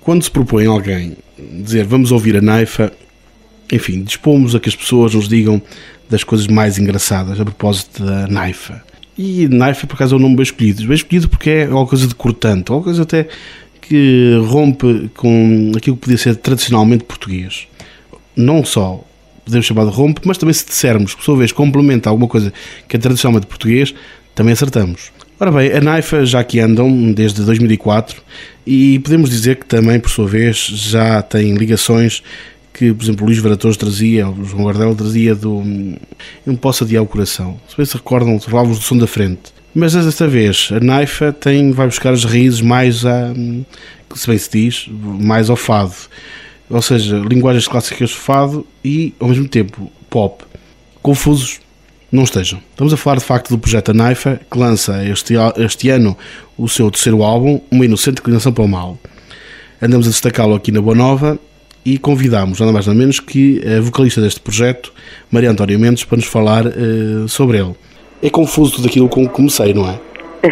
quando se propõe alguém dizer vamos ouvir a Naifa, enfim, dispomos a que as pessoas nos digam das coisas mais engraçadas a propósito da Naifa. E Naifa, por acaso, é um nome bem escolhido porque é uma coisa de cortante, uma coisa até que rompe com aquilo que podia ser tradicionalmente português. Não só podemos chamar de rompe, mas também se dissermos que, por sua vez, complementa alguma coisa que é tradicionalmente português, também acertamos. Ora bem, a Naifa já aqui andam desde 2004 e podemos dizer que também, por sua vez, já tem ligações que, por exemplo, o Luís Varatoso trazia, o João Gardel trazia do Um Posso Adiar o Coração. Se bem se recordam, falávamos do Som da Frente. Mas desta vez a Naifa vai buscar as raízes mais, se bem se diz, mais ao fado. Ou seja, linguagens clássicas de fado e, ao mesmo tempo, pop. Confusos não estejam. Estamos a falar, de facto, do projeto Naifa, que lança este ano o seu terceiro álbum, Uma Inocente Inclinação para o Mal. Andamos a destacá-lo aqui na Boa Nova e convidámos, nada mais nada menos, que a vocalista deste projeto, Maria Antónia Mendes, para nos falar sobre ele. É confuso tudo aquilo com que comecei, não é?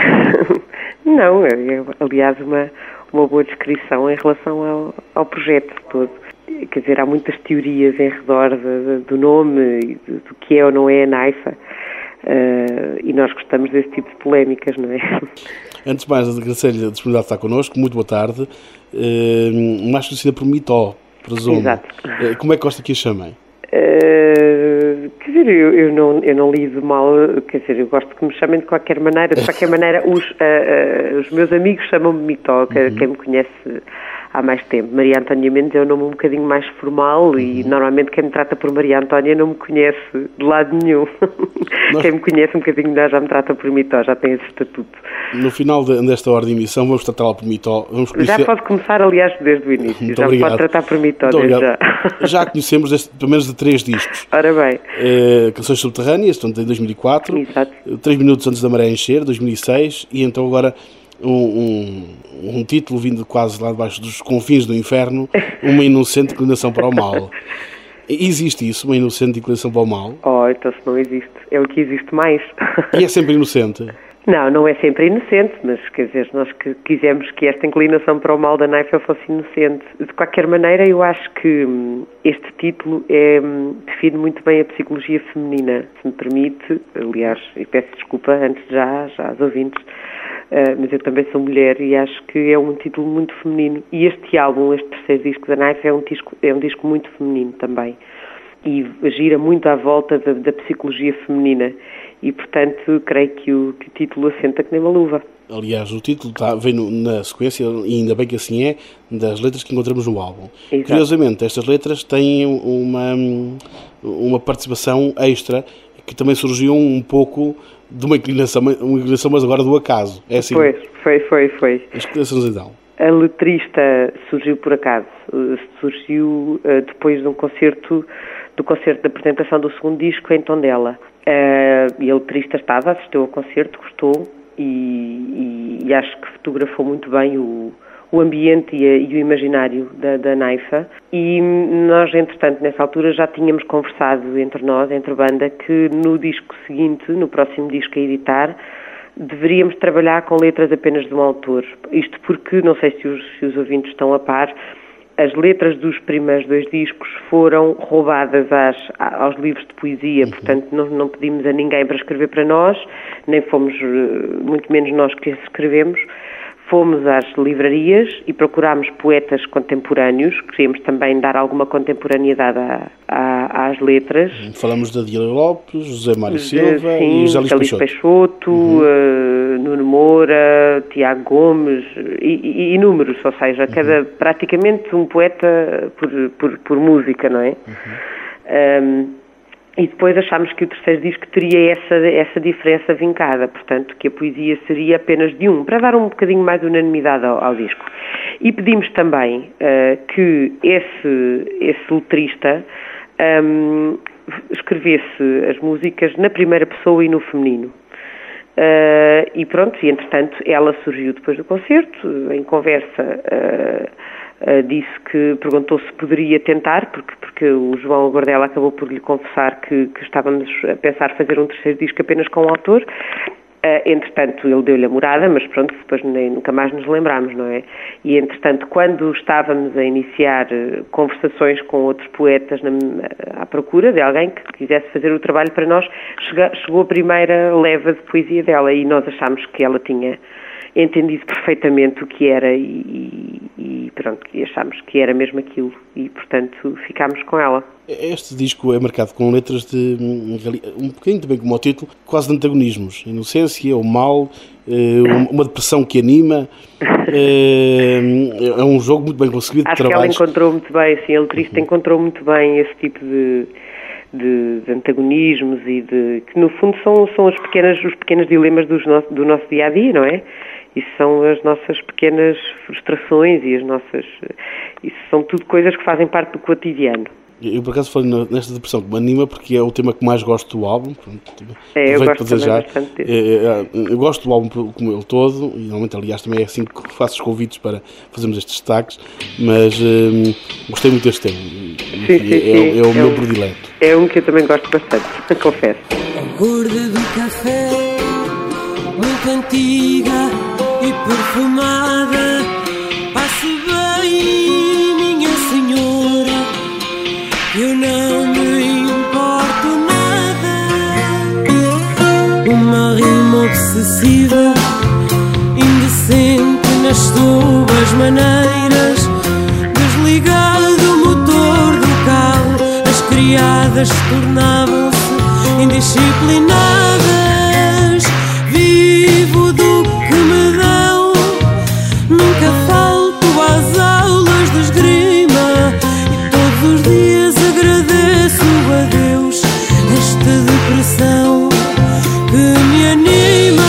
Não, aliás, uma boa descrição em relação ao projeto todo. Quer dizer, há muitas teorias em redor do nome, do que é ou não é a Naifa, e nós gostamos desse tipo de polémicas, não é? Antes de mais, agradecer-lhe a disponibilidade de estar connosco. Muito boa tarde. Mais conhecida por Mitó, presumo. Exato. Como é que gosta que a chamem? Quer dizer, eu não lido mal, quer dizer, eu gosto que me chamem de qualquer maneira. De qualquer maneira, os meus amigos chamam-me Mitó, quem me conhece há mais tempo. Maria Antónia Mendes é um nome um bocadinho mais formal e normalmente quem me trata por Maria Antónia não me conhece de lado nenhum. Quem me conhece um bocadinho melhor já me trata por Mitó, já tem esse estatuto. No final desta hora de emissão vamos tratá-la por Mitó. Já pode começar, aliás, desde o início. Muito já obrigado. me pode tratar por Mitó, desde já. Já a conhecemos pelo menos de 3 discos. Ora bem. Canções Subterrâneas, portanto, em 2004. Exato. 3 minutos antes da maré encher, 2006. E então agora um título vindo quase lá debaixo dos confins do inferno, Uma Inocente Inclinação para o Mal. Existe isso, uma inocente inclinação para o mal? Oh, então se não existe, é o que existe mais. E é sempre inocente? Não é sempre inocente, mas quer dizer, nós que quisemos que esta inclinação para o mal da Naifa fosse inocente. De qualquer maneira, eu acho que este título define muito bem a psicologia feminina, se me permite. Aliás, e peço desculpa antes já aos ouvintes, mas eu também sou mulher e acho que é um título muito feminino. E este álbum, este terceiro disco da Naifa, é um disco muito feminino também. E gira muito à volta da psicologia feminina. E, portanto, creio que o título assenta que nem uma luva. Aliás, o título vem na sequência, e ainda bem que assim é, das letras que encontramos no álbum. Exato. Curiosamente, estas letras têm uma participação extra que também surgiu um pouco de uma inclinação, mas agora do acaso. É assim? Pois, foi. Explicações então. A letrista surgiu por acaso. Surgiu depois do concerto da apresentação do segundo disco em Tondela. E a letrista assistiu ao concerto, gostou e acho que fotografou muito bem o ambiente e o imaginário da Naifa. E nós, entretanto, nessa altura já tínhamos conversado entre nós, entre a banda, que no disco seguinte, no próximo disco a editar, deveríamos trabalhar com letras apenas de um autor. Isto porque, não sei se os ouvintes estão a par, as letras dos primeiros 2 discos foram roubadas aos livros de poesia, portanto não pedimos a ninguém para escrever para nós, nem fomos, muito menos nós que escrevemos, fomos às livrarias e procurámos poetas contemporâneos, queríamos também dar alguma contemporaneidade às letras. Falamos da Adília Lopes, José Mário Silva e José Luís Peixoto. Nuno Moura, Tiago Gomes e inúmeros, ou seja, praticamente um poeta por música, não é? E depois achámos que o terceiro disco teria essa diferença vincada, portanto, que a poesia seria apenas de um, para dar um bocadinho mais de unanimidade ao disco. E pedimos também que esse letrista escrevesse as músicas na primeira pessoa e no feminino. E pronto, e entretanto ela surgiu depois do concerto, em conversa disse que perguntou se poderia tentar, porque o João Gardel acabou por lhe confessar que estávamos a pensar fazer um terceiro disco apenas com o autor, Entretanto, ele deu-lhe a morada, mas pronto, depois nunca mais nos lembramos, não é? E, entretanto, quando estávamos a iniciar conversações com outros poetas à procura de alguém que quisesse fazer o trabalho para nós, chegou a primeira leva de poesia dela e nós achámos que ela tinha entendido perfeitamente o que era e pronto, e achámos que era mesmo aquilo e, portanto, ficámos com ela. Este disco é marcado com letras de um bocadinho também como o título, quase de antagonismos, inocência, o mal, uma depressão que anima. É um jogo muito bem conseguido. Acho que ela encontrou muito bem, assim, a letrista encontrou muito bem esse tipo de antagonismos e que no fundo são os pequenos dilemas do nosso dia a dia, não é? Isso são as nossas pequenas frustrações e isso são tudo coisas que fazem parte do cotidiano. Eu, por acaso, falei nesta depressão que me anima porque é o tema que mais gosto do álbum. Eu gosto também bastante desse. Eu gosto do álbum como ele todo e, normalmente, aliás, também é assim que faço os convites para fazermos estes destaques, mas gostei muito deste tema. Sim. É o meu predileto. É um que eu também gosto bastante, confesso. A gorda do café, muito antiga e perfumada, passe bem, minha senhora, eu não me importo nada. Uma rima obsessiva, indecente nas suas maneiras, desligado o motor do carro, as criadas tornavam-se indisciplinadas. Vivo do que me dão, nunca falto às aulas de esgrima e todos os dias agradeço a Deus esta depressão que me anima.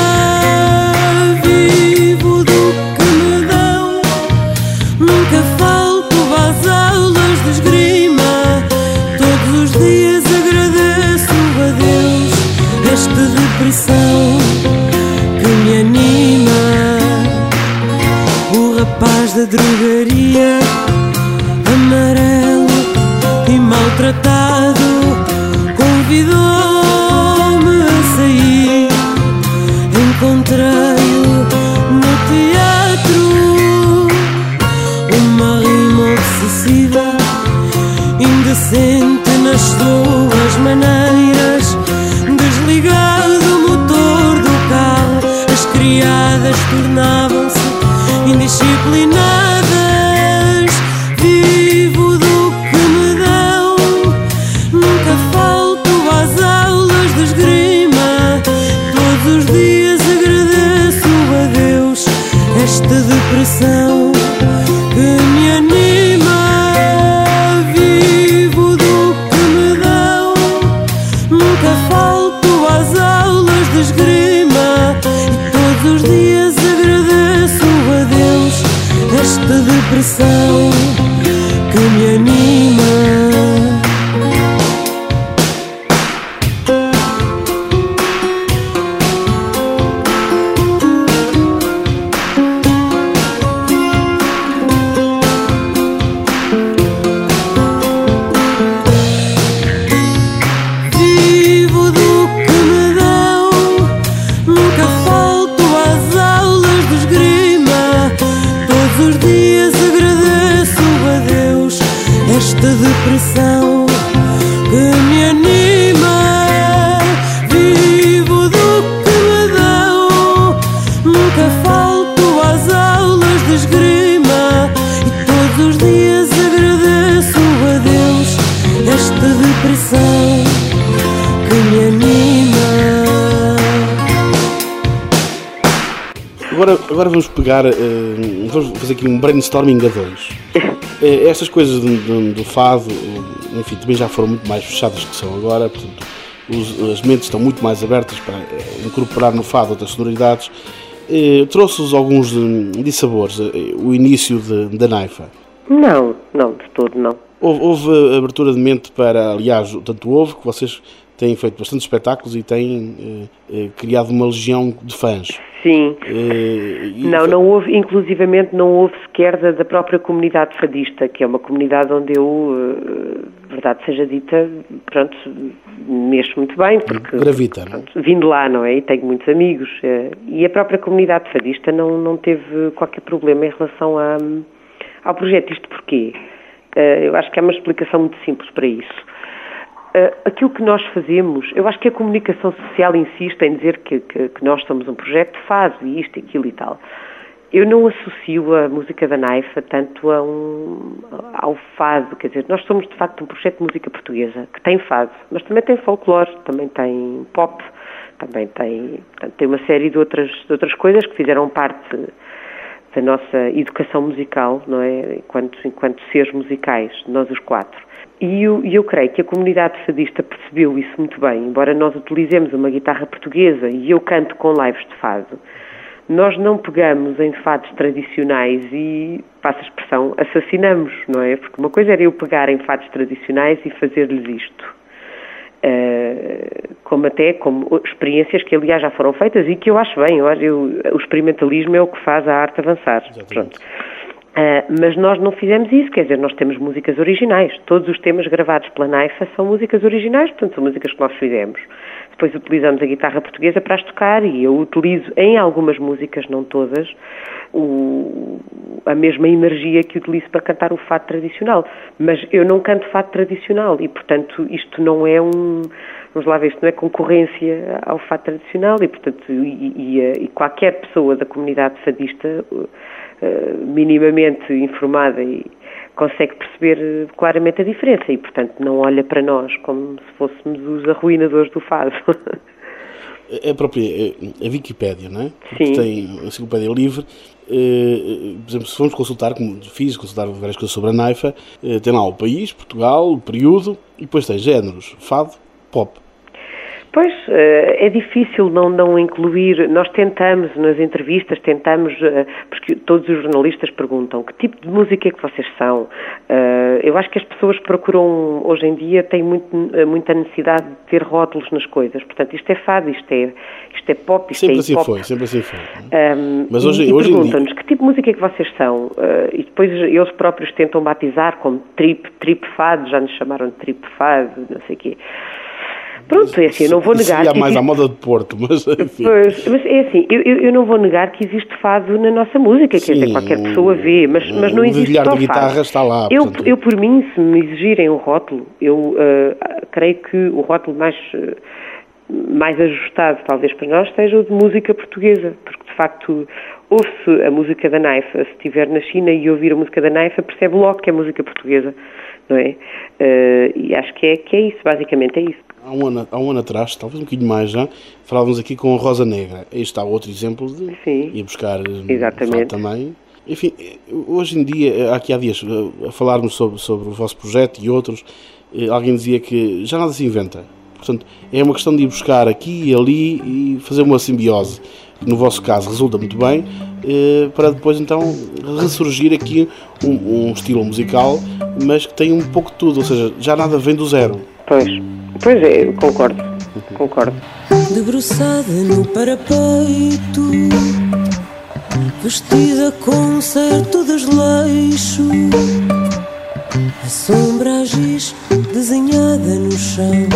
Vivo do que me dão, nunca falto às aulas de esgrima, todos os dias agradeço a Deus esta depressão que me anima. O rapaz da drogaria, amarelo e maltratado, convidou-me a sair. Encontrei-o no teatro, uma rima obsessiva, indecente nas suas maneiras, desligado o motor do carro, as criadas tornavam-se indisciplinadas. Vivo do que me dão, nunca falto às aulas de esgrima, todos os dias agradeço a Deus esta depressão que me anima. Vivo do que me dão, nunca falto às aulas de esgrima e todos os dias agradeço a Deus esta depressão que me anima. Vivo do que me dão, nunca falto às aulas de esgrima, todos os dias agradeço a Deus esta depressão que me anima. Vivo do que me dão, nunca falto às aulas de esgrima e todos os dias agradeço a Deus esta depressão que me anima. Agora vamos pegar, vamos fazer aqui um brainstorming a dois. Estas coisas do fado, enfim, também já foram muito mais fechadas que são agora, portanto, as mentes estão muito mais abertas para incorporar no fado outras sonoridades. Trouxe-vos alguns dissabores, o início da Naifa? Não, de todo não. Houve abertura de mente para, aliás, tanto houve que vocês têm feito bastantes espetáculos e têm criado uma legião de fãs. Sim. Não houve, inclusivamente não houve sequer da própria comunidade fadista, que é uma comunidade onde eu, verdade seja dita, pronto, mexo muito bem, porque gravita, pronto, vim de lá, não é? E tenho muitos amigos. E a própria comunidade fadista não teve qualquer problema em relação ao projeto. Isto porquê? Eu acho que há uma explicação muito simples para isso. Aquilo que nós fazemos, eu acho que a comunicação social insiste em dizer que nós somos um projeto de fado e isto, aquilo e tal. Eu não associo a música da Naifa tanto ao fado, quer dizer, nós somos de facto um projeto de música portuguesa que tem fado, mas também tem folclore, também tem pop, também tem uma série de outras coisas que fizeram parte da nossa educação musical, não é? Enquanto seres musicais, nós os quatro. E eu creio que a comunidade fadista percebeu isso muito bem, embora nós utilizemos uma guitarra portuguesa e eu canto com lives de fado, nós não pegamos em fados tradicionais e, passa a expressão, assassinamos, não é? Porque uma coisa era eu pegar em fados tradicionais e fazer-lhes isto. Como experiências que, aliás, já foram feitas e que eu acho bem. O experimentalismo é o que faz a arte avançar. Pronto. Mas nós não fizemos isso, quer dizer, nós temos músicas originais. Todos os temas gravados pela Naifa são músicas originais, portanto, são músicas que nós fizemos. Depois utilizamos a guitarra portuguesa para as tocar e eu utilizo em algumas músicas, não todas, a mesma energia que utilizo para cantar o fado tradicional. Mas eu não canto fado tradicional e, portanto, isto não é vamos lá ver, isto não é concorrência ao fado tradicional e, portanto, e qualquer pessoa da comunidade fadista minimamente informada e consegue perceber claramente a diferença e, portanto, não olha para nós como se fôssemos os arruinadores do fado. A própria a Wikipédia, não é? Sim. Que tem a enciclopédia livre. Por exemplo, se formos consultar, como fiz, consultar várias coisas sobre a Naifa, tem lá o país, Portugal, o período, e depois tem géneros, fado, pop. Pois, é difícil não incluir, nós tentamos nas entrevistas, porque todos os jornalistas perguntam que tipo de música é que vocês são. Eu acho que as pessoas procuram, hoje em dia, têm muita necessidade de ter rótulos nas coisas, portanto isto é fado, isto é pop, isto sempre é assim hip-hop. Sempre assim foi. Mas hoje perguntam-nos que tipo de música é que vocês são, e depois eles próprios tentam batizar como trip fado, já nos chamaram de trip fado, não sei o quê. Pronto, é assim, eu não vou negar... Seria mais à moda de Porto, mas enfim... Pois, mas é assim, eu não vou negar que existe fado na nossa música, quer dizer, qualquer pessoa vê, mas não existe só fado. De guitarra está lá. Eu, por mim, se me exigirem um rótulo, eu creio que o rótulo mais ajustado, talvez para nós, seja o de música portuguesa, porque, de facto, ouve-se a música da Naifa, se estiver na China e ouvir a música da Naifa, percebe logo que é música portuguesa, não é? E acho que é isso, basicamente é isso. Há um ano atrás, talvez um bocadinho mais já, falávamos aqui com a Rosa Negra. Aí está outro exemplo de ir buscar fado também. Enfim, hoje em dia, aqui há dias, a falarmos sobre o vosso projeto e outros, alguém dizia que já nada se inventa. Portanto, é uma questão de ir buscar aqui e ali e fazer uma simbiose. No vosso caso resulta muito bem, para depois então ressurgir aqui um estilo musical, mas que tem um pouco de tudo, ou seja, já nada vem do zero. Pois é, concordo. Debruçada no parapeito, vestida com um certo desleixo, a sombra a giz desenhada no chão,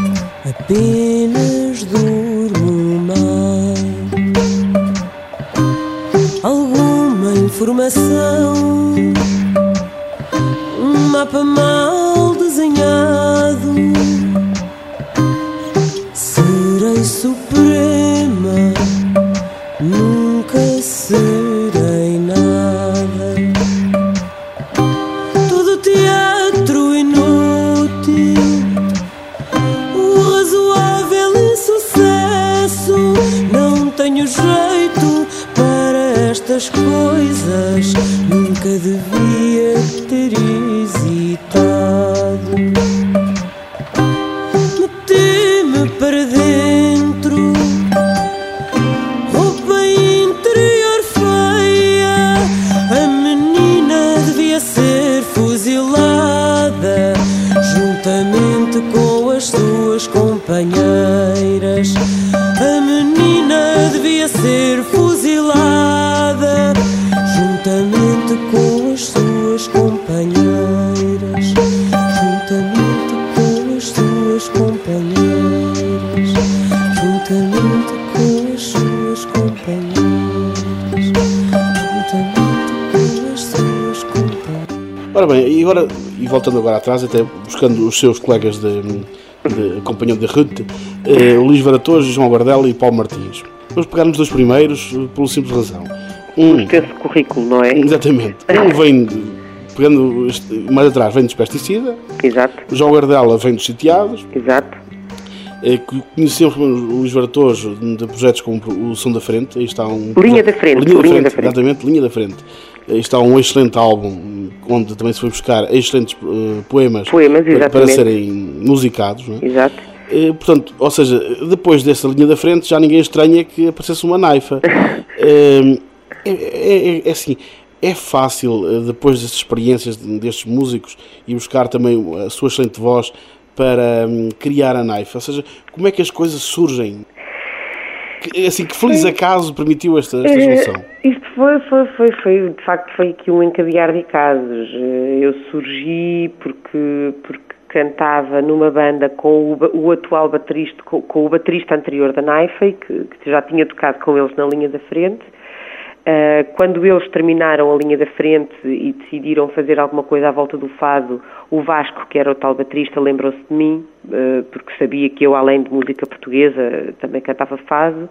apenas durmo mal. Alguma informação, um mapa mal desenhado, serei suprema, nunca serei nada. Todo teatro inútil, o razoável insucesso. Não tenho jeito para estas coisas, nunca devia ter hesitado. Meti-me para dentro, roupa interior feia, a menina devia ser fuzilada, juntamente com as suas companheiras. Ora bem, e voltando agora atrás, até buscando os seus colegas de companhão de Rutte, Luís Varatoso, João Gardel e Paulo Martins. Vamos pegar nos dois primeiros, pela simples razão. Esse currículo, não é? Exatamente. Vem, pegando mais atrás, vem dos Pesticida. Exato. João Gardela vem dos Sitiados. Exato. Conhecemos o Luís Varatoso de projetos como o Som da Frente. Aí está Linha da Frente. Exatamente, Linha da Frente. Aí está um excelente álbum, onde também se foi buscar excelentes poemas para serem musicados. Não é? Exato. Portanto, ou seja, depois dessa Linha da Frente já ninguém estranha que aparecesse uma Naifa. É assim, é fácil, depois dessas experiências destes músicos, e buscar também a sua excelente voz para criar a Naifa. Ou seja, como é que as coisas surgem? Assim, que feliz acaso permitiu esta junção? Isto foi, de facto, foi aqui um encadear de casos. Eu surgi porque cantava numa banda com o atual baterista, com o baterista anterior da Naifa, que já tinha tocado com eles na Linha da Frente. Quando eles terminaram a Linha da Frente e decidiram fazer alguma coisa à volta do fado, o Vasco, que era o tal baterista, lembrou-se de mim, porque sabia que eu, além de música portuguesa, também cantava fado.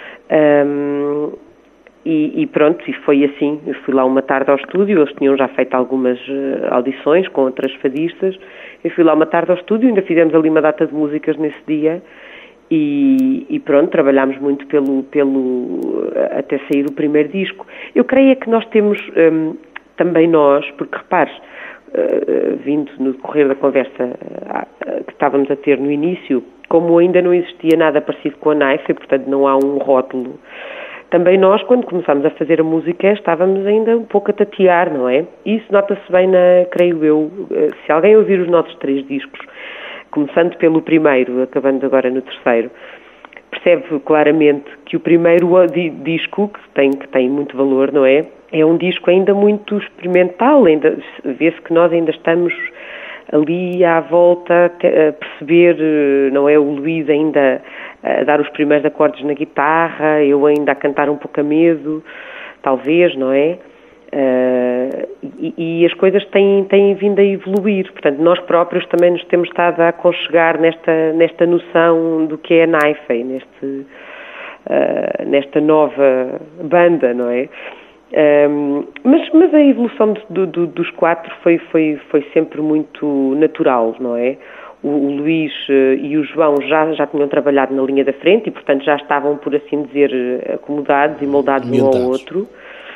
E pronto, e foi assim. Eu fui lá uma tarde ao estúdio, eles tinham já feito algumas audições com outras fadistas. Eu fui lá uma tarde ao estúdio, ainda fizemos ali uma data de músicas nesse dia. E pronto, trabalhámos muito até sair o primeiro disco. Eu creio que nós temos, também nós, porque repares, vindo no decorrer da conversa que estávamos a ter no início, como ainda não existia nada parecido com a Naifa, e portanto não há um rótulo, também nós, quando começámos a fazer a música, estávamos ainda um pouco a tatear, não é? Isso nota-se bem, creio eu, se alguém ouvir os nossos 3 discos, começando pelo primeiro, acabando agora no terceiro, percebe claramente que o primeiro disco, que tem muito valor, não é? É um disco ainda muito experimental, vê-se que nós ainda estamos ali à volta a perceber, não é? O Luís ainda a dar os primeiros acordes na guitarra, eu ainda a cantar um pouco a medo, talvez, não é? E as coisas têm vindo a evoluir, portanto nós próprios também nos temos estado a aconchegar nesta noção do que é a Naifa, nesta nova banda, não é? Mas a evolução dos 4 foi sempre muito natural, não é? O Luís e o João já tinham trabalhado na Linha da Frente e portanto já estavam, por assim dizer, acomodados e moldados um ao outro.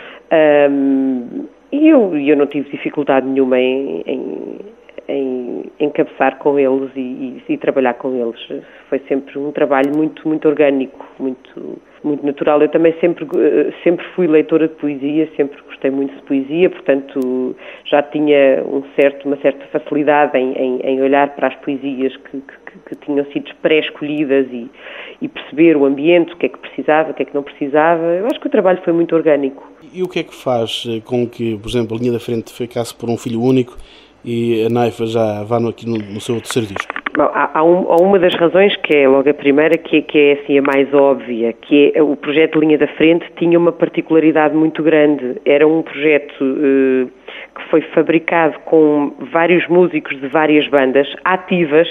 E eu não tive dificuldade nenhuma em encabeçar com eles e trabalhar com eles. Foi sempre um trabalho muito, muito orgânico, muito natural. Eu também sempre fui leitora de poesia, sempre gostei muito de poesia, portanto já tinha uma certa facilidade em olhar para as poesias que tinham sido pré-escolhidas e perceber o ambiente, o que é que precisava, o que é que não precisava. Eu acho que o trabalho foi muito orgânico. E o que é que faz com que, por exemplo, a Linha da Frente ficasse por um filho único e a Naifa já vá aqui no seu terceiro disco? Bom, há uma das razões, que é logo a primeira, que é assim a mais óbvia, que é o projeto Linha da Frente tinha uma particularidade muito grande. Era um projeto que foi fabricado com vários músicos de várias bandas ativas.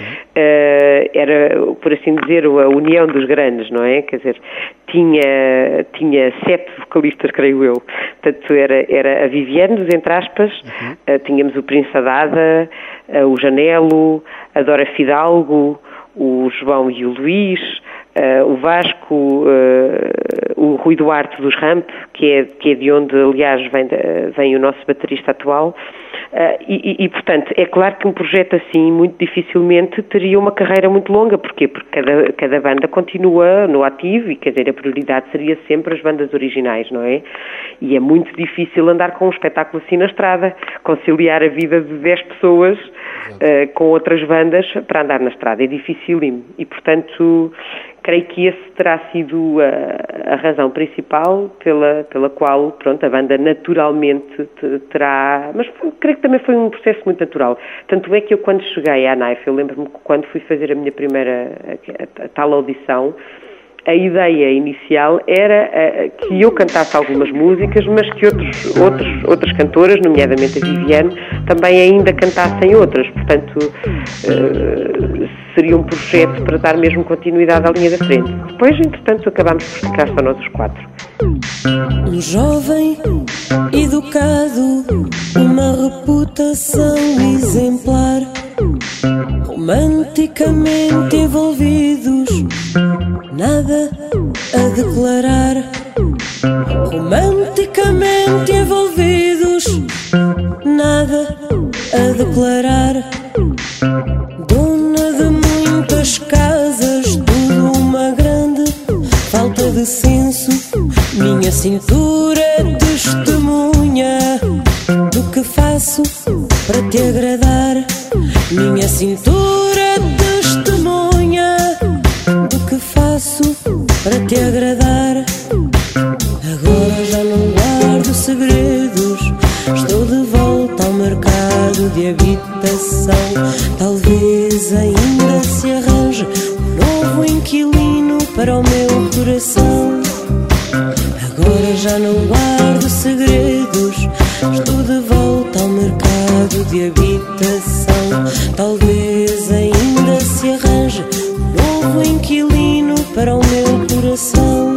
Era, por assim dizer, a união dos grandes, não é? Quer dizer, tinha 7 vocalistas, creio eu. Portanto, era a Viviane, entre aspas, tínhamos o Prince Adada, o Janelo, a Dora Fidalgo, o João e o Luís, o Vasco, o Rui Duarte dos Ramp, que é de onde, aliás, vem o nosso baterista atual. E, portanto, é claro que um projeto assim, muito dificilmente, teria uma carreira muito longa. Porquê? Porque cada banda continua no ativo e, quer dizer, a prioridade seria sempre as bandas originais, não é? E é muito difícil andar com um espetáculo assim na estrada, conciliar a vida de 10 pessoas com outras bandas para andar na estrada. É dificílimo. E, portanto, creio que esse terá sido a razão principal pela qual, pronto, a banda naturalmente terá... Mas creio que também foi um processo muito natural. Tanto é que eu, quando cheguei à Naifa, eu lembro-me que quando fui fazer a minha primeira a tal audição, a ideia inicial era que eu cantasse algumas músicas, mas que outras cantoras, nomeadamente a Viviane, também ainda cantassem outras. Portanto, seria um projeto para dar mesmo continuidade à linha da frente. Depois, entretanto, acabámos por ficar só nós os 4. Um jovem educado, uma reputação exemplar, romanticamente envolvidos, nada a declarar. Romanticamente envolvidos, nada a declarar. Dona de muitas casas, tudo uma grande falta de senso. Minha cintura testemunha do que faço para te agradar. Minha cintura testemunha do que faço para te agradar. Agora já não guardo segredos, estou de volta ao mercado de habitação. Talvez ainda se arranje um novo inquilino para o meu coração. Agora já não guardo segredos, estou de volta ao mercado de habitação. Talvez ainda se arranje um novo inquilino para o meu coração.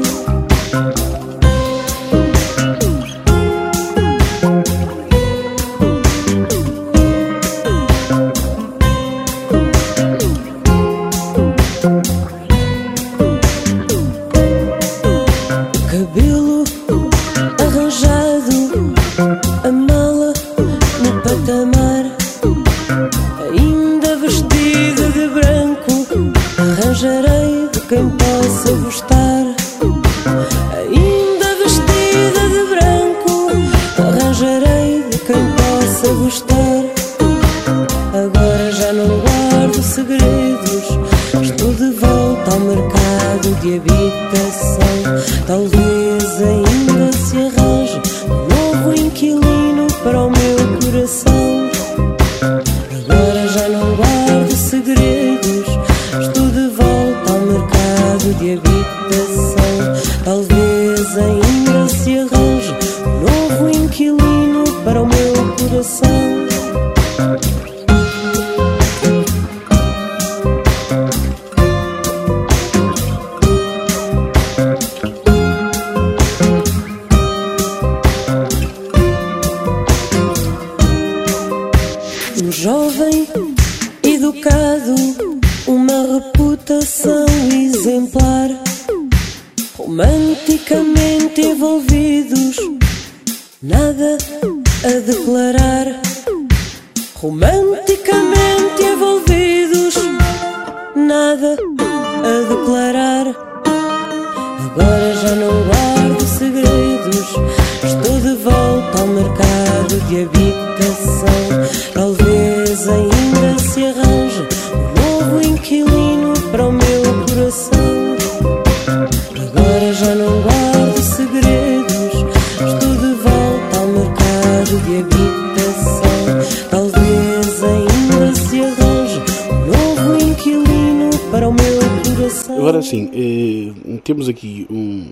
Agora sim, temos aqui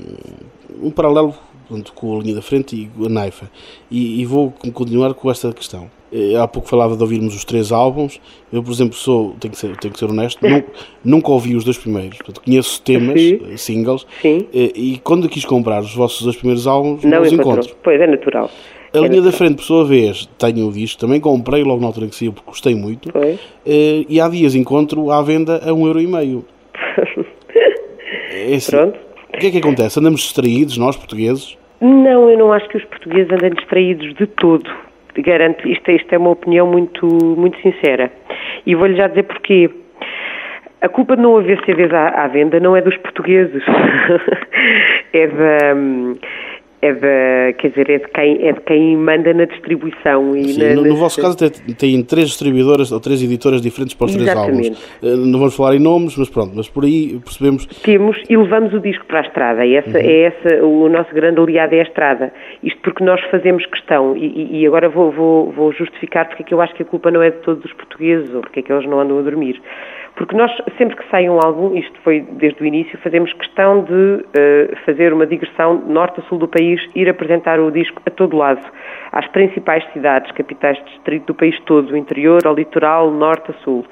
um paralelo, portanto, com a linha da frente e a Naifa, e vou continuar com esta questão. Há pouco falava de ouvirmos os 3 álbuns. Eu, por exemplo, tenho que ser honesto, nunca ouvi os 2 primeiros. Portanto, conheço temas, singles, e quando quis comprar os vossos 2 primeiros álbuns, não os encontro. Pois, é natural. A linha da frente, por sua vez, tenho o disco, também comprei logo na altura que saiu, porque gostei muito, e há dias encontro à venda a 1,5€. Pronto. O que é que acontece? Andamos distraídos, nós, portugueses? Não, eu não acho que os portugueses andem distraídos de todo. Garanto, isto é uma opinião muito, muito sincera. E vou-lhe já dizer porquê. A culpa de não haver CDs à venda não é dos portugueses. é de quem manda na distribuição. E sim, no vosso caso tem 3 distribuidoras ou 3 editoras diferentes para os 3 álbuns. Não vamos falar em nomes, mas pronto, mas por aí percebemos... Temos e levamos o disco para a estrada, o nosso grande aliado é a estrada. Isto porque nós fazemos questão, e agora vou justificar porque é que eu acho que a culpa não é de todos os portugueses, ou porque é que eles não andam a dormir. Porque nós, sempre que sai um álbum, isto foi desde o início, fazemos questão de fazer uma digressão norte a sul do país, ir apresentar o disco a todo lado, às principais cidades, capitais de distrito do país todo, o interior, ao litoral, norte a sul.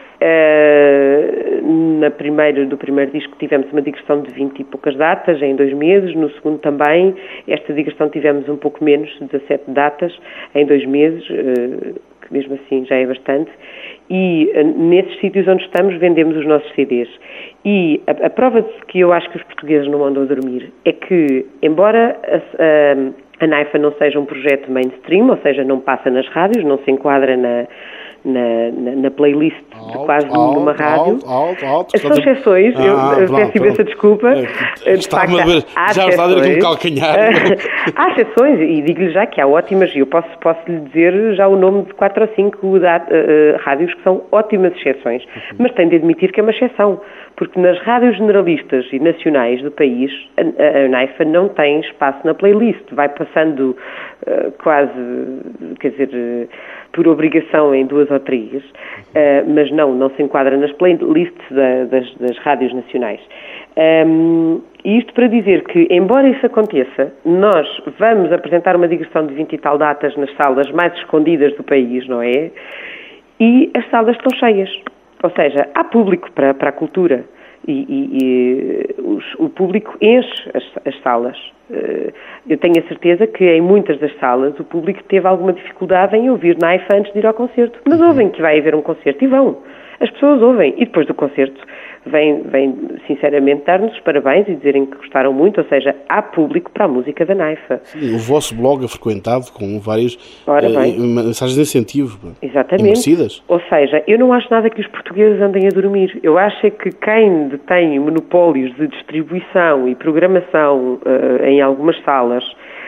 Do primeiro disco tivemos uma digressão de 20 e poucas datas, em 2 meses, no segundo também, esta digressão tivemos um pouco menos, 17 datas, em 2 meses, que mesmo assim já é bastante, e nesses sítios onde estamos vendemos os nossos CDs. E a prova de que eu acho que os portugueses não andam a dormir é que, embora a Naifa não seja um projeto mainstream, ou seja, não passa nas rádios, não se enquadra na playlist de quase nenhuma rádio. São exceções, eu peço imensa desculpa. Está-me a ver, já está a dar aqui um calcanhar. Há exceções, e digo-lhe já que há ótimas, e eu posso lhe dizer já o nome de 4 ou 5 rádios que são ótimas exceções, mas tenho de admitir que é uma exceção, porque nas rádios generalistas e nacionais do país, a Naifa não tem espaço na playlist, vai passando quase, quer dizer, por obrigação em 2 ou 3, mas não se enquadra nas playlists das rádios nacionais. E isto para dizer que, embora isso aconteça, nós vamos apresentar uma digressão de 20 e tal datas nas salas mais escondidas do país, não é? E as salas estão cheias. Ou seja, há público para a cultura o público enche as salas. Eu tenho a certeza que em muitas das salas o público teve alguma dificuldade em ouvir Naifa antes de ir ao concerto. Mas ouvem que vai haver um concerto e vão. As pessoas ouvem. E depois do concerto vêm sinceramente dar-nos os parabéns e dizerem que gostaram muito. Ou seja, há público para a música da Naifa. Sim, o vosso blog é frequentado com várias mensagens de incentivo. Exatamente. Merecidas. Ou seja, eu não acho nada que os portugueses andem a dormir. Eu acho é que quem detém monopólios de distribuição e programação em algumas salas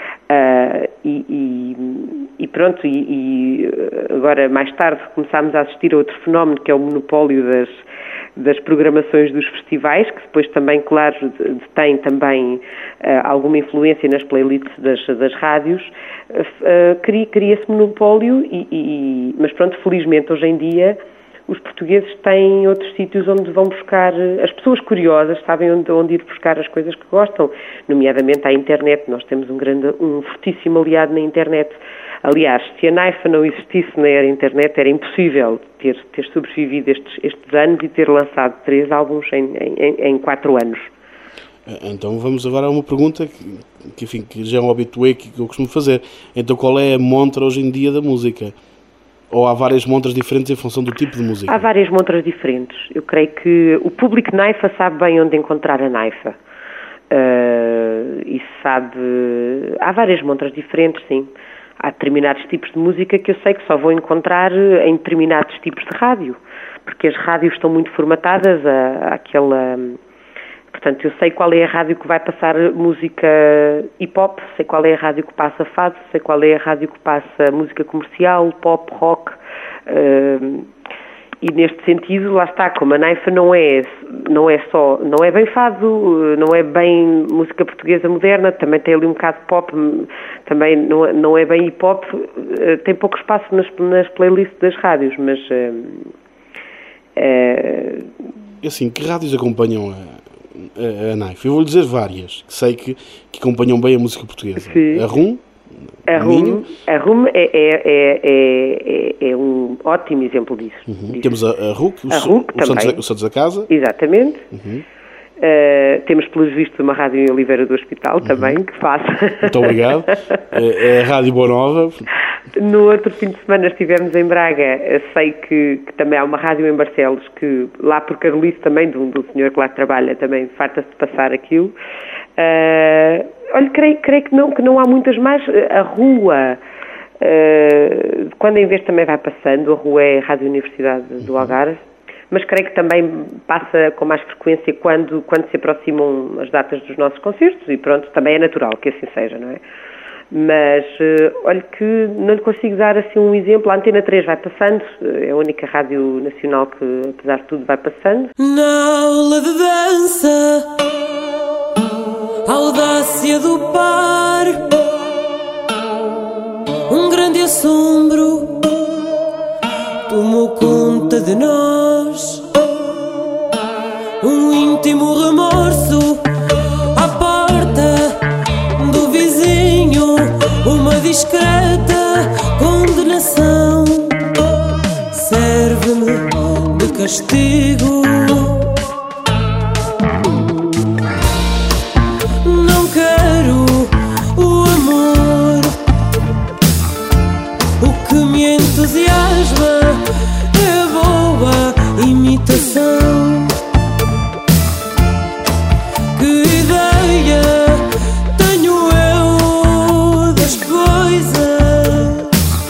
e pronto, agora mais tarde começámos a assistir a outro fenómeno que é o monopólio das programações dos festivais, que depois também, claro, tem também alguma influência nas playlists das rádios, cria esse monopólio, mas pronto, felizmente hoje em dia os portugueses têm outros sítios onde vão buscar, as pessoas curiosas sabem onde ir buscar as coisas que gostam, nomeadamente à internet. Nós temos um fortíssimo aliado na internet. Aliás, se a Naifa não existisse na era internet, era impossível ter sobrevivido estes anos e ter lançado 3 álbuns em 4 anos. Então vamos agora a uma pergunta que já é um habitué que eu costumo fazer. Então qual é a montra hoje em dia da música? Ou há várias montras diferentes em função do tipo de música? Há várias montras diferentes. Eu creio que o público Naifa sabe bem onde encontrar a Naifa. E sabe... Há várias montras diferentes, sim. Há determinados tipos de música que eu sei que só vou encontrar em determinados tipos de rádio. Porque as rádios estão muito formatadas àquela... Portanto, eu sei qual é a rádio que vai passar música hip-hop, sei qual é a rádio que passa fado, sei qual é a rádio que passa música comercial, pop, rock. E neste sentido, lá está, como a Naifa não é bem fado, não é bem música portuguesa moderna, também tem ali um bocado de pop, também não é bem hip-hop, tem pouco espaço nas playlists das rádios, mas... Assim, que rádios acompanham a Naifa? Eu vou-lhe dizer várias, que sei que acompanham bem a música portuguesa. Sim. A RUM é um ótimo exemplo disso. Temos a RUC, o Santos da Casa. Exatamente. Temos, pelos vistos, uma rádio em Oliveira do Hospital também, que faça. Muito obrigado. É a Rádio Boa Nova. No outro fim de semana estivemos em Braga, sei que também há uma rádio em Barcelos, que lá por Carolice também, do senhor que lá trabalha, também farta-se de passar aquilo. Olha, creio que não há muitas mais. A Rua, quando em vez também vai passando, a Rua é a Rádio Universidade do Algarve, mas creio que também passa com mais frequência quando se aproximam as datas dos nossos concertos, e pronto, também é natural que assim seja, não é? Mas, olha que não lhe consigo dar assim um exemplo. A Antena 3 vai passando, é a única rádio nacional que, apesar de tudo, vai passando. Na aula de dança, audácia do par, um grande assombro tomou conta de nós. íntimo remorso à porta do vizinho, uma discreta condenação serve-me de castigo. Não quero o amor, o que me entusiasma é boa imitação. Que ideia tenho eu das coisas,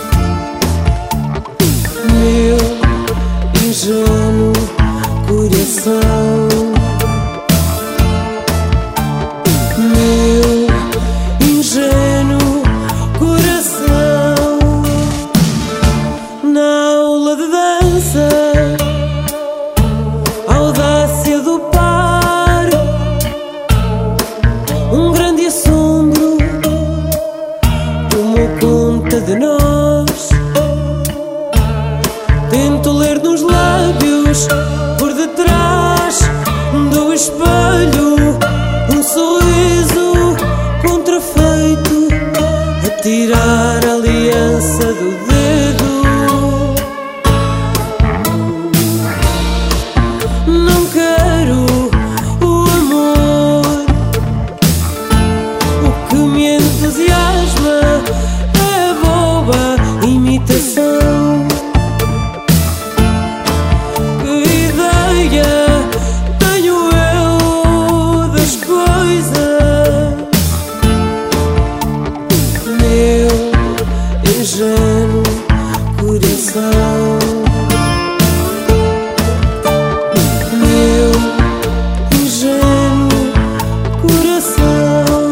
meu ingênuo coração, meu ingênuo coração. Na aula de dança, audácia do par, um grande assombro tomou conta de nós. Tento ler nos lábios, por detrás do espelho, um sorriso contrafeito a tirar a aliança do dedo. Não quero o amor, o que me entusiasma é boa imitação. Que ideia tenho eu das coisas, meu ingênuo coração, meu ingênuo coração.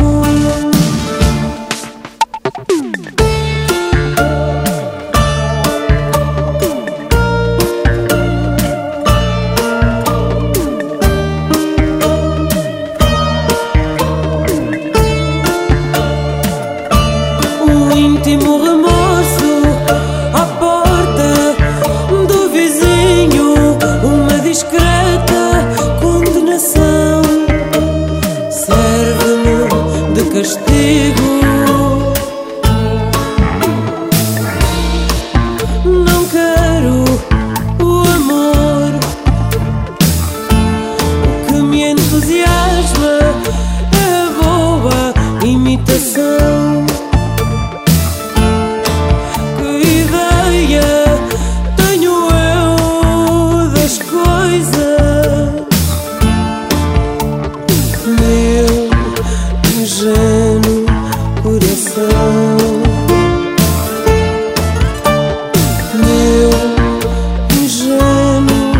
O íntimo remorso à porta do vizinho, uma discreta condenação serve-me de castigo. Não quero o amor, o que me entusiasma é boa imitação. Que ideia tenho eu das coisas, meu ingênuo coração, meu ingênuo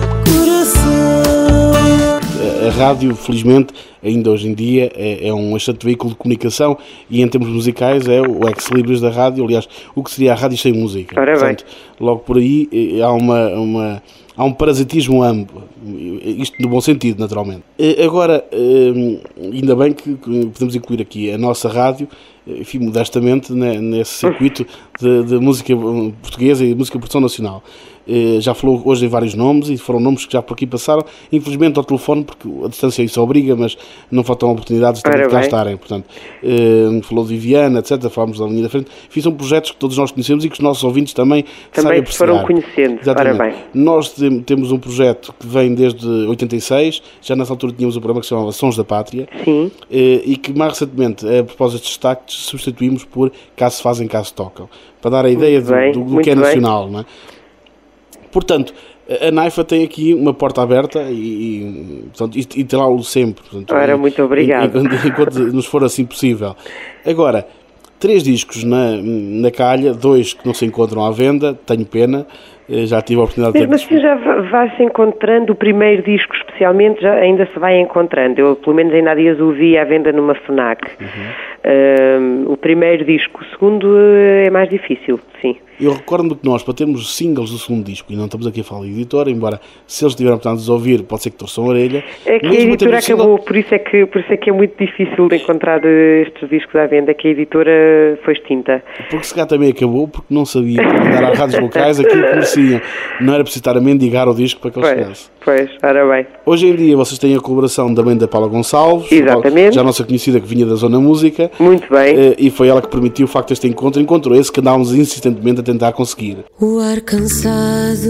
coração. A rádio, felizmente, ainda hoje em dia é um excelente veículo de comunicação e em termos musicais é o ex-libris da rádio, aliás, o que seria a rádio sem música. Ora bem. Portanto, logo por aí há um parasitismo amplo, isto no bom sentido, naturalmente. Agora, ainda bem que podemos incluir aqui a nossa rádio, enfim, modestamente, nesse circuito de música portuguesa e de música de produção nacional. Já falou hoje em vários nomes e foram nomes que já por aqui passaram, infelizmente ao telefone, porque a distância isso obriga, mas não faltam oportunidades também de cá estarem. Portanto, falou de Viviana, etc., falámos da linha da frente. Enfim, são projetos que todos nós conhecemos e que os nossos ouvintes também sabem apreciar. Foram conhecendo. Exatamente. Ora bem. Nós temos um projeto que vem desde 86, já nessa altura tínhamos um programa que se chamava Sons da Pátria. Sim. E que mais recentemente, a propósito de destaques, substituímos por Caso Fazem, Caso Tocam, para dar a ideia do que é nacional, não é? Portanto, a NAIFA tem aqui uma porta aberta e terá-lo sempre. Portanto, Ora, muito obrigado. Enquanto nos for assim possível. Agora, 3 discos na calha, 2 que não se encontram à venda, tenho pena, já tive a oportunidade de... Mesmo assim já vai-se encontrando, o primeiro disco especialmente já ainda se vai encontrando. Eu pelo menos ainda há dias o vi à venda numa FNAC. O primeiro disco, o segundo é mais difícil, sim. Eu recordo que nós, para termos singles do segundo disco, e não estamos aqui a falar de editora, embora se eles tiveram a oportunidade de ouvir, pode ser que torçam a orelha. É que a editora acabou, por isso é que é muito difícil de encontrar estes discos à venda, que a editora foi extinta. Porque se calhar também acabou, porque não sabia mandar às rádios locais aquilo que conheciam. Não era preciso estar a mendigar o disco para que ele chegasse. Pois, ora bem. Hoje em dia vocês têm a colaboração também da Paula Gonçalves, Exatamente. já nossa conhecida que vinha da Zona Música. Muito bem. E foi ela que permitiu o facto deste encontro. Encontrou esse que andávamos insistentemente a tentar conseguir. O ar cansado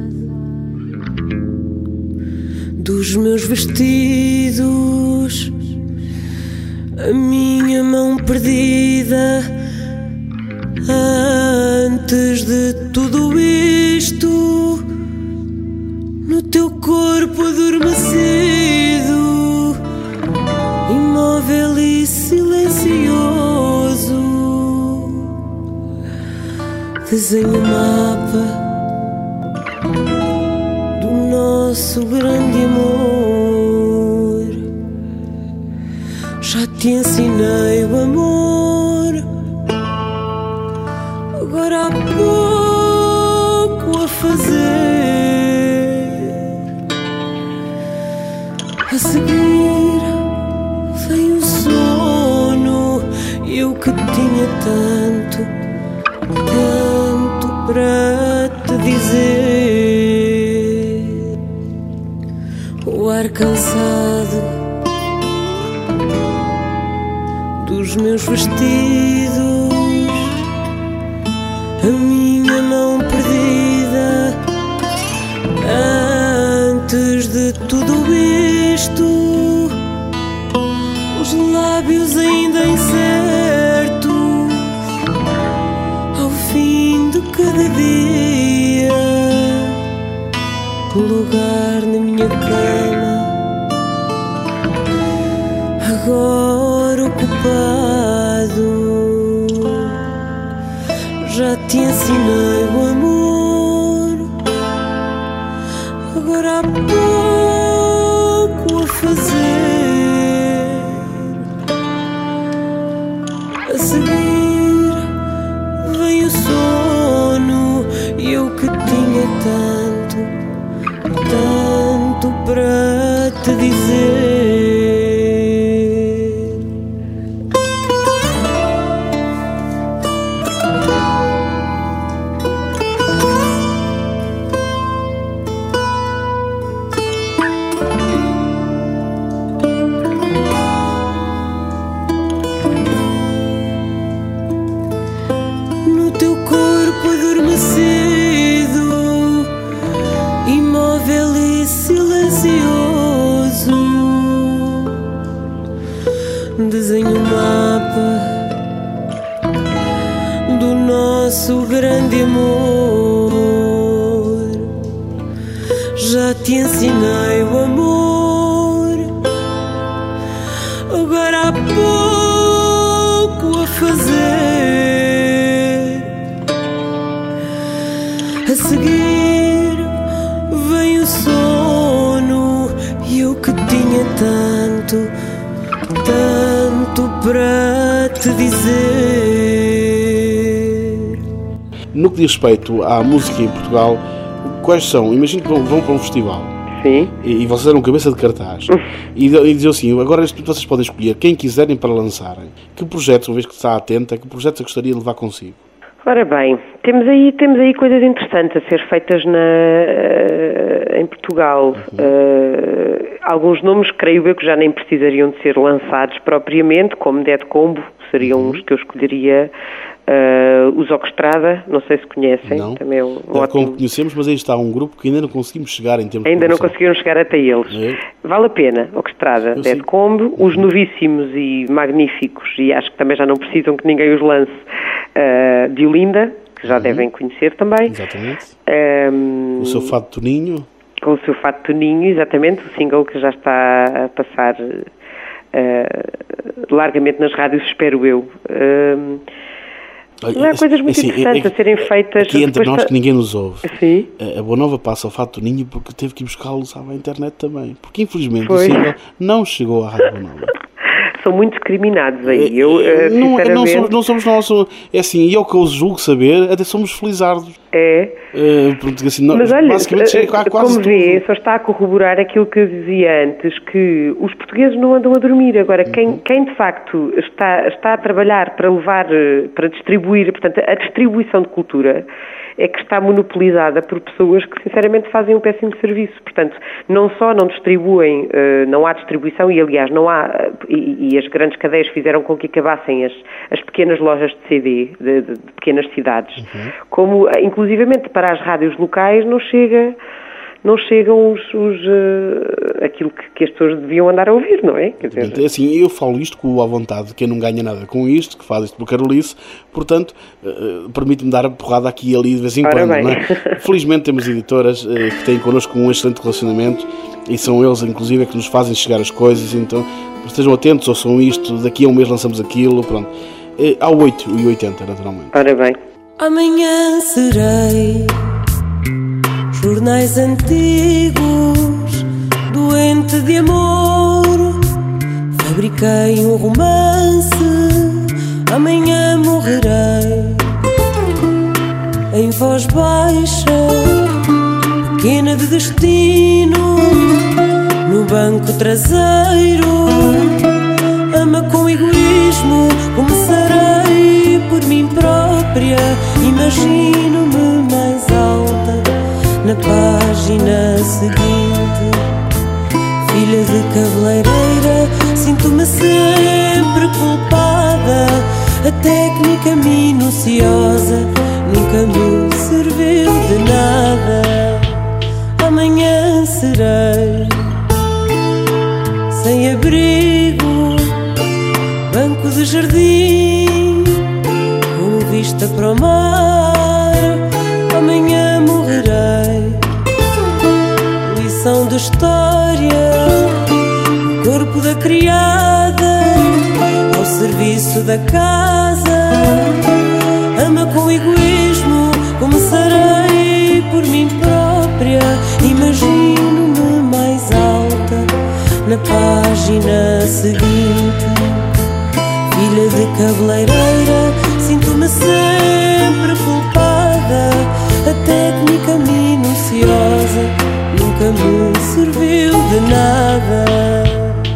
dos meus vestidos, a minha mão perdida antes de tudo isto, no teu corpo adormecido, imóvel e silencioso, desenho um mapa do nosso grande amor. Já te ensinei o amor, agora há pouco a fazer. A seguir vem o sono, eu que tinha tanto para te dizer. O ar cansado dos meus vestidos, a minha mão perdida antes de tudo isto, os lábios ainda incertos ao fim de cada dia, um lugar na minha cama agora ocupado. Já te ensinei o amor, agora há pouco a fazer. A seguir vem o sono, e eu que tinha tanto para te dizer. Desenho um mapa do nosso grande amor. Já te ensinei o amor, agora há pouco a fazer. A seguir vem o sono, e eu que tinha tanto para te dizer. No que diz respeito à música em Portugal, quais são? Imagino que vão para um festival. Sim. E vocês eram cabeça de cartaz. E diziam assim, agora vocês podem escolher quem quiserem para lançarem. Que projetos, uma vez que está atenta, que projetos gostaria de levar consigo? Ora bem, temos aí coisas interessantes a ser feitas em Portugal. Alguns nomes, creio eu, que já nem precisariam de ser lançados propriamente, como Dead Combo, seriam os que eu escolheria. Os Ocostrada, não sei se conhecem. Não, também é um ótimo... conhecemos, mas aí está um grupo que ainda não conseguimos chegar em termos ainda de não conseguiram chegar até eles. Vale a pena, Ocostrada, Dead Combo, os novíssimos e magníficos, e acho que também já não precisam que ninguém os lance, de Olinda, que já devem conhecer também. Exatamente. O seu Fado Toninho. Com o seu Fado Toninho, exatamente, o single que já está a passar largamente nas rádios, espero eu. Não há coisas muito interessantes a serem feitas. Aqui entre nós que ninguém nos ouve. Sim. A Boa Nova passa ao Fado Toninho porque teve que ir buscá-lo, sabe, à internet também. Porque infelizmente o single não chegou à Rádio Boa Nova. São muito discriminados aí. Eu, sinceramente... Não somos nós. É assim, e é o que eu julgo saber, até somos felizardos. É. Porque, assim, não, Mas olha, basicamente chega a quase como vê, só está a corroborar aquilo que eu dizia antes, que os portugueses não andam a dormir. Agora, quem de facto está a trabalhar para levar, para distribuir, portanto, a distribuição de cultura é que está monopolizada por pessoas que sinceramente fazem um péssimo serviço. Portanto, não só não distribuem, não há distribuição e aliás não há, e as grandes cadeias fizeram com que acabassem as pequenas lojas de CD de pequenas cidades, como inclusivamente para as rádios locais não chegam aquilo que as pessoas deviam andar a ouvir, não é? Quer dizer, é assim, eu falo isto com a vontade de quem não ganha nada com isto, que faz isto por Carolice, portanto, permite-me dar a porrada aqui e ali de vez em quando, não é? Felizmente temos editoras que têm connosco um excelente relacionamento e são eles, inclusive, que nos fazem chegar as coisas, então estejam atentos, ouçam isto, daqui a um mês lançamos aquilo, pronto. Há 8,80, naturalmente. Ora bem. Amanhã serei jornais antigos, doente de amor. Fabriquei um romance, amanhã morrerei. Em voz baixa, pequena de destino, no banco traseiro. Ama com egoísmo, começarei por mim própria. Imagino-me mais alta na página seguinte. Filha de cabeleireira, sinto-me sempre culpada. A técnica minuciosa nunca me serviu de nada. Amanhã serei sem abrigo, banco de jardim, com vista para o mar. Amanhã morrerei. Lição de história, corpo da criada, ao serviço da casa. Ama com egoísmo, começarei por mim própria. Imagino-me mais alta na página seguinte. Filha de cabeleireira, sinto-me sempre culpada. A técnica minuciosa nunca me serviu de nada.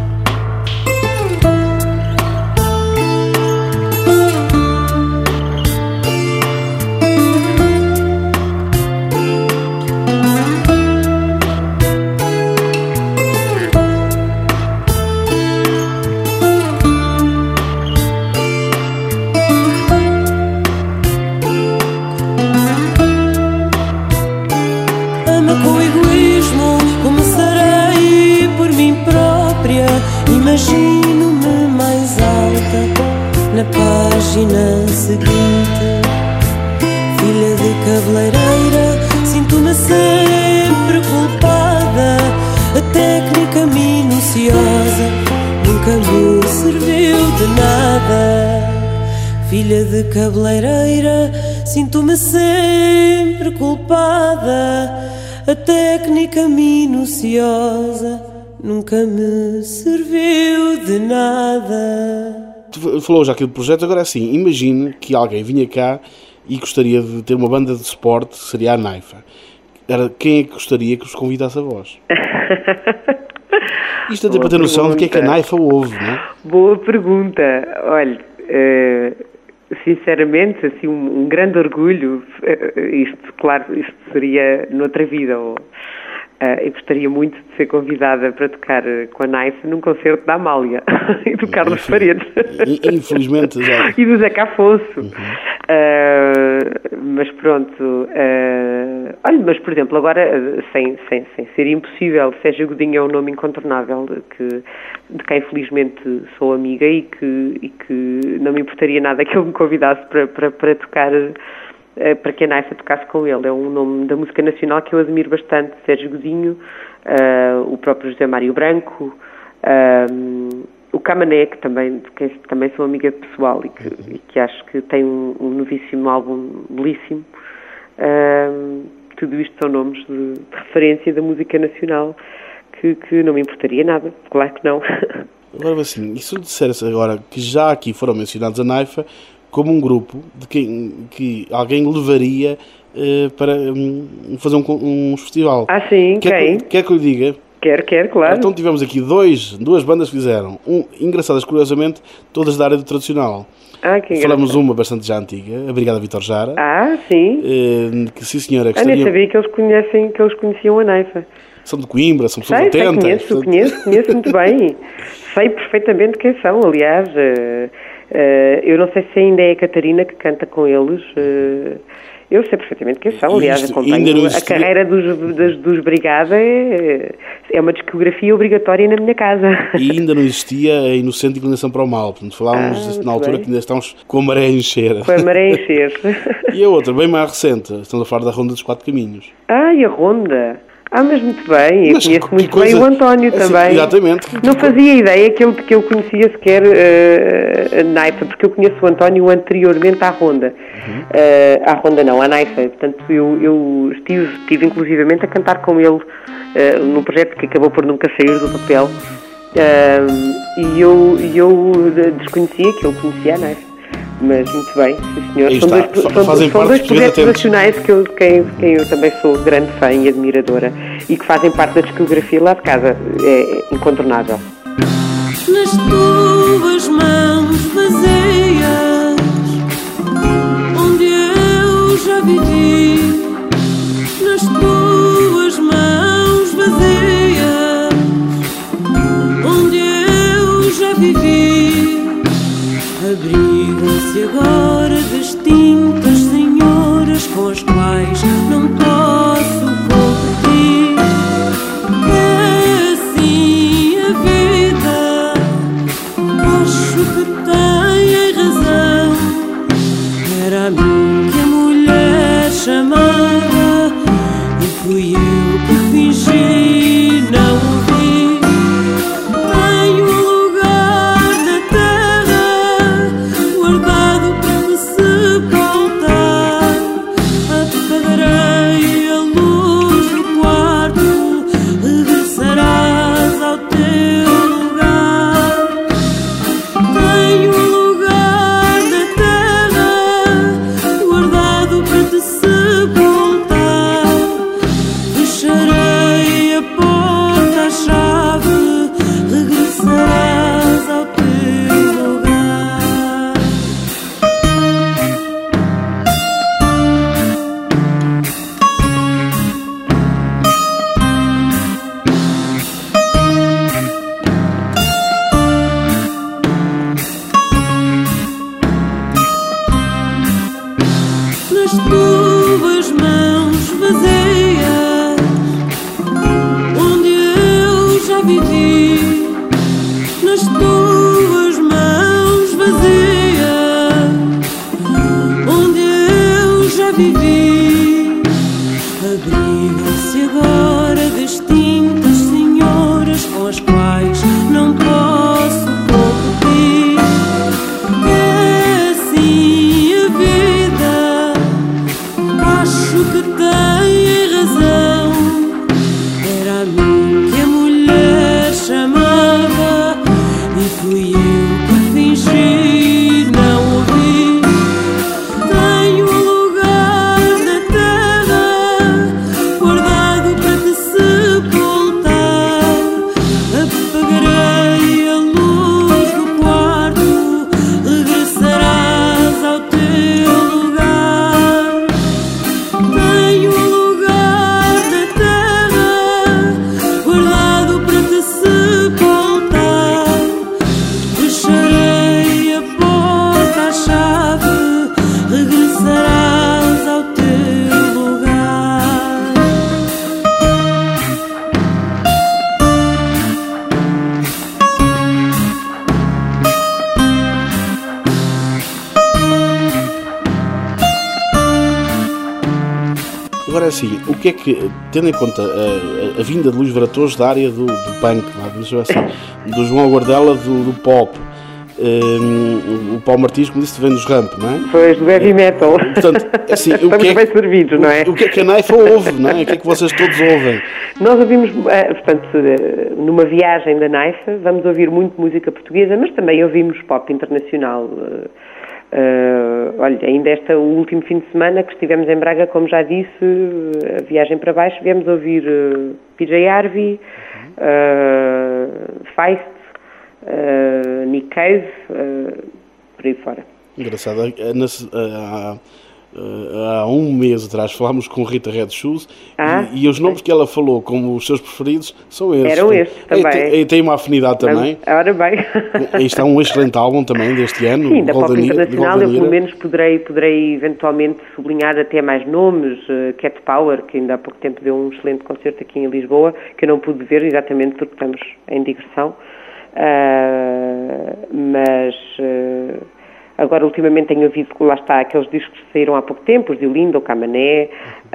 Imagino-me mais alta na página seguinte. Filha de cabeleireira, sinto-me sempre culpada. A técnica minuciosa nunca me serviu de nada. Filha de cabeleireira, sinto-me sempre culpada. A técnica minuciosa nunca me serviu de nada. Tu falou já aqui do projeto, agora é assim, imagine que alguém vinha cá e gostaria de ter uma banda de suporte, seria a Naifa. Quem é que gostaria que vos convidasse a voz? Isto até para ter noção de que é que a Naifa ouve, não é? Boa pergunta. Olha, sinceramente, assim, um grande orgulho, isto seria noutra vida, eu gostaria muito de ser convidada para tocar com a Naifa num concerto da Amália e do Carlos Paredes. Infelizmente já. E do Zeca Afonso. Mas pronto. Olha, mas por exemplo, agora, sem ser impossível, Sérgio Godinho é um nome incontornável de quem felizmente sou amiga e que não me importaria nada que ele me convidasse para tocar. Para que a Naifa tocasse com ele. É um nome da música nacional que eu admiro bastante. Sérgio Godinho, o próprio José Mário Branco, o Camané, de quem também sou amiga pessoal e que acho que tem um novíssimo álbum belíssimo. Tudo isto são nomes de referência da música nacional que não me importaria nada. Claro que não. Agora, assim, e se eu dissesse agora que já aqui foram mencionados a Naifa como um grupo de que alguém levaria para fazer um festival. Ah, sim, quem? Quer que eu lhe diga? Quer, claro. Então tivemos aqui duas bandas que fizeram. Engraçadas, curiosamente, todas da área do tradicional. Que Falamos uma bastante já antiga, a Brigada Vítor Jara. Sim. Que sim, senhora. Nem sabia que eles conheciam a Naifa. São de Coimbra, são pessoas atentas. Conheço muito bem. Sei perfeitamente quem são, aliás. Eu não sei se ainda é a Catarina que canta com eles. Eu sei perfeitamente quem são, aliás, acompanho a carreira dos Brigada, é uma discografia obrigatória na minha casa. E ainda não existia a inocente inclinação para o mal, portanto falávamos na altura que ainda estávamos com a maré a encher. Com a maré a encher. E a outra, bem mais recente, estamos a falar da Ronda dos Quatro Caminhos. E a Ronda? Mas muito bem, eu conheço muito bem o António também. Exatamente. Não fazia ideia que eu conhecia sequer a Naifa, porque eu conheço o António anteriormente à Ronda. À Ronda não, à Naifa. Portanto, eu estive inclusivamente a cantar com ele num projeto que acabou por nunca sair do papel. E eu desconhecia que ele conhecia a Naifa. Mas muito bem, sim senhor. São dois projetos nacionais de quem eu também sou grande fã e admiradora e que fazem parte da discografia lá de casa. É incontornável. Nas tuas mãos vazias, onde eu já vivi, nas tuas mãos vazias, onde eu já vivi, abrigam-se agora distintas senhoras com as quais não posso competir. É assim a vida, acho que têm razão. Era a mim que a mulher chamava e fui eu que fingi não ouvir. Tenho um lugar na terra guardado para me sepultar. Apagarei a luz do quarto, regressarás ao teu lugar. Tenho um lugar na terra guardado para te sepultar. Fecharei a porta à chave, regressarás ao teu lugar. Nas tuas mãos vazias, onde eu já vivi, nas tuas mãos vazias, onde eu já vivi, abrigam-se agora distintas senhoras com as quais não posso competir. É assim a vida, acho que têm razão. Era a mim que a mulher chamava e fui eu que fingi não ouvir. Tenho um lugar na terra guardado para te sepultar. Apagarei a luz do quarto, regressarás ao teu lugar. Tenho um lugar na terra guardado para te sepultar. Fecharei a porta à chave, regressarás ao teu lugar. Agora é assim, o que é que, tendo em conta a vinda de Luís Varatores da área do punk, do João Aguardela do pop, o Paulo Martins, como disse, vem dos ramp, não é? Pois, do heavy metal. Portanto, assim, Estamos bem servidos, não é? O que é que a Naifa ouve, não é? O que é que vocês todos ouvem? Nós ouvimos, portanto, numa viagem da Naifa, vamos ouvir muito música portuguesa, mas também ouvimos pop internacional. Olha, ainda o último fim de semana que estivemos em Braga, como já disse, a viagem para baixo, viemos ouvir PJ Harvey, Feist, Nick Cave, por aí fora. Engraçado, há um mês atrás falámos com Rita Red Shoes e os nomes que ela falou como os seus preferidos são esses. Eram esses também. E tem uma afinidade também. Ora bem. E está um excelente álbum também deste ano. Sim, da pop internacional eu pelo menos poderei eventualmente sublinhar até mais nomes. Cat Power, que ainda há pouco tempo deu um excelente concerto aqui em Lisboa, que eu não pude ver exatamente porque estamos em digressão. Mas agora ultimamente tenho ouvido, lá está, aqueles discos que saíram há pouco tempo, os de Olinda, o Camané.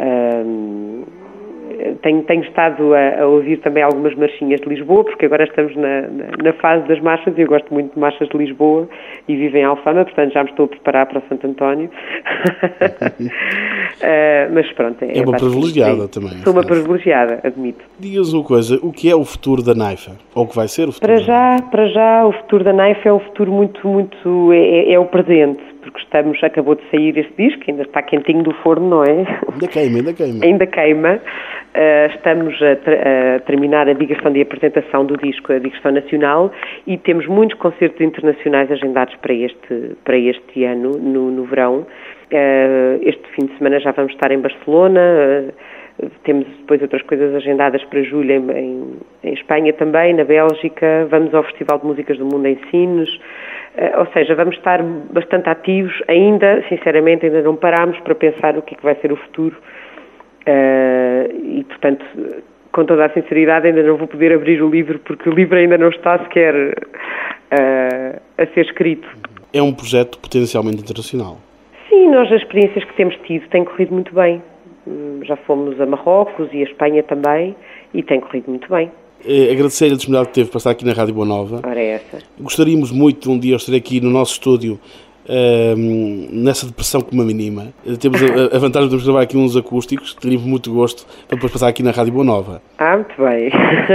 Tenho estado a ouvir também algumas marchinhas de Lisboa, porque agora estamos na fase das marchas e eu gosto muito de marchas de Lisboa e vivo em Alfama, portanto já me estou a preparar para Santo António. Mas pronto, é uma privilegiada também. Sou uma privilegiada, admito. Diga-nos uma coisa, o que é o futuro da Naifa? Ou o que vai ser o futuro? Para já o futuro da Naifa é um futuro muito é o presente, porque acabou de sair este disco, ainda está quentinho do forno, não é? Ainda queima. Estamos a terminar a digressão de apresentação do disco, a digressão nacional, e temos muitos concertos internacionais agendados para este ano, no verão. Este fim de semana já vamos estar em Barcelona, temos depois outras coisas agendadas para julho em Espanha também, na Bélgica, vamos ao Festival de Músicas do Mundo em Sines, ou seja, vamos estar bastante ativos, sinceramente, ainda não parámos para pensar o que é que vai ser o futuro. E, portanto, com toda a sinceridade, ainda não vou poder abrir o livro, porque o livro ainda não está sequer a ser escrito. É um projeto potencialmente internacional. Sim, nós as experiências que temos tido têm corrido muito bem. Já fomos a Marrocos e a Espanha também, e tem corrido muito bem. Agradecer-lhe a disponibilidade que teve para estar aqui na Rádio Boa Nova. Ora, é essa. Gostaríamos muito de um dia estar aqui no nosso estúdio, nessa depressão com uma mínima. Temos a vantagem de gravar aqui uns acústicos, teríamos muito gosto para depois passar aqui na Rádio Boa Nova. Muito bem.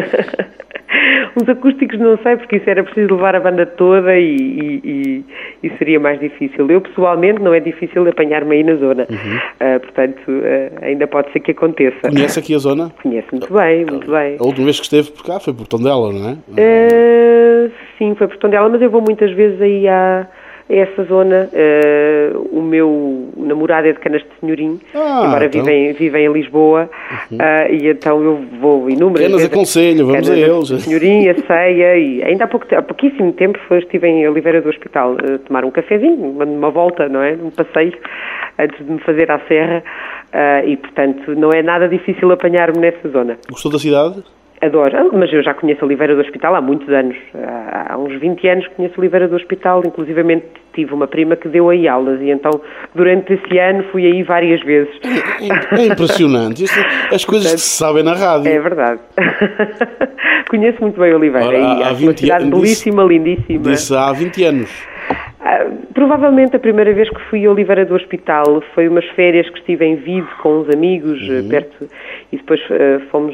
Uns acústicos não sei, porque isso era preciso levar a banda toda e seria mais difícil. Eu, pessoalmente, não é difícil apanhar-me aí na zona. Portanto, ainda pode ser que aconteça. Conhece aqui a zona? Conheço muito bem, muito bem. A última vez que esteve por cá foi por Tondela, não é? Sim, foi por Tondela, mas eu vou muitas vezes aí a essa zona. O meu namorado é de Canas de Senhorim, embora então. vive em Lisboa, e então eu vou inúmeras Canas vezes. Aconselho, vamos a eles. Senhorim, a ceia, e ainda há pouquíssimo tempo estive em Oliveira do Hospital a tomar um cafezinho, uma volta, não é? Um passeio, antes de me fazer à serra, e portanto não é nada difícil apanhar-me nessa zona. Gostou da cidade? Adoro, mas eu já conheço Oliveira do Hospital há muitos anos, há uns 20 anos conheço Oliveira do Hospital, inclusivamente tive uma prima que deu aí aulas e então durante esse ano fui aí várias vezes. É impressionante, as coisas que se sabem na rádio. É verdade. Conheço muito bem Oliveira. Ora, e há uma cidade belíssima, lindíssima. Disse há 20 anos. Provavelmente a primeira vez que fui a Oliveira do Hospital foi umas férias que estive em Vido com uns amigos perto, e depois fomos